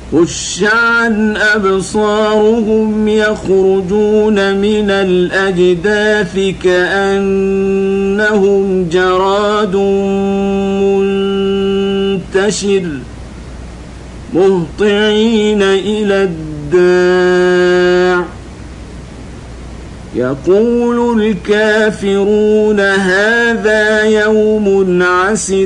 خش عن أبصارهم يخرجون من الأجداث كأنهم جراد منتشر مهطعين إلى الداع يقول الكافرون هذا يوم عسر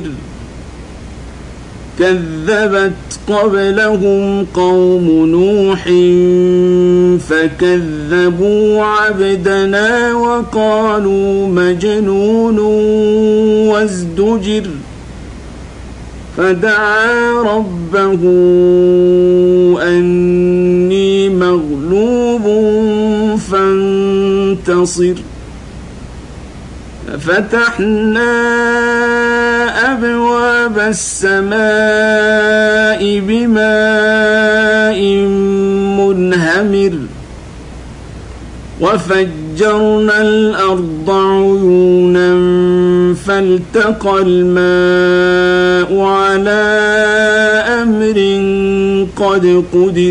كذبت قبلهم قوم نوح فكذبوا عبدنا وقالوا مجنون وازدجر فدعا ربه أني مغلوب فانتصر ففتحنا أبواب السماء بماء منهمر وفجرنا الأرض عيونا فالتقى الماء على أمر قد قدر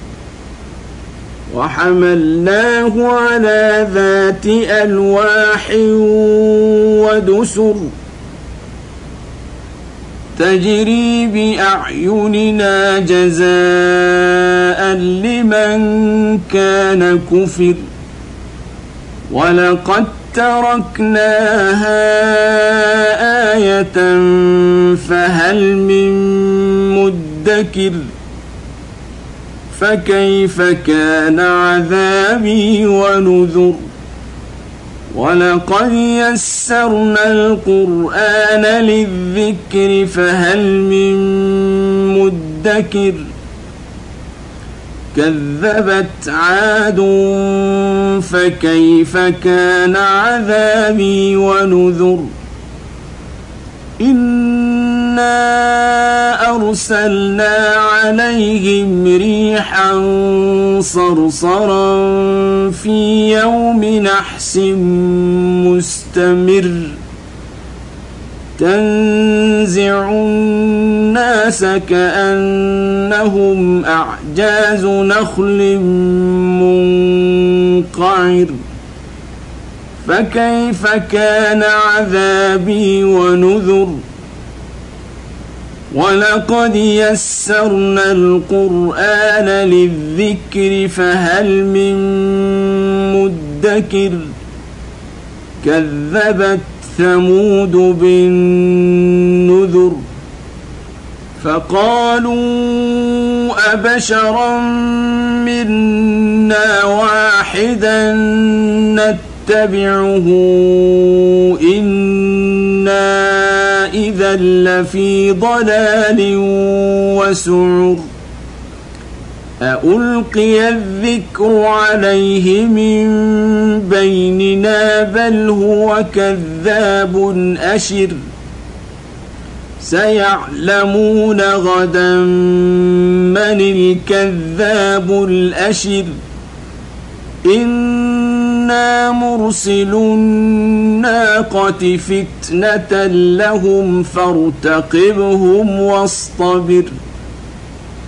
وحملناه على ذات ألواح ودسر تجري بأعيننا جزاء لمن كان كفر ولقد تركناها آية فهل من مدكر فكيف كان عذابي ونذر ولقد يسرنا القرآن للذكر فهل من مدكر كذبت عاد فكيف كان عذابي ونذر إنا أرسلنا عليهم ريحا صرصرا في يوم نحس مستمر تنزع الناس كأنهم أعجاز نخل منقعر فكيف كان عذابي ونذر ولقد يسرنا القرآن للذكر فهل من مدكر كذبت ثمود بالنذر فقالوا أبشرا منا واحدا نتبعه إنا إذا لفي ضلال وسعر أألقي الذكر عليه من بيننا بل هو كذاب أشر سيعلمون غدا من الكذاب الأشر إنا مرسل الناقة فتنة لهم فارتقبهم واصطبر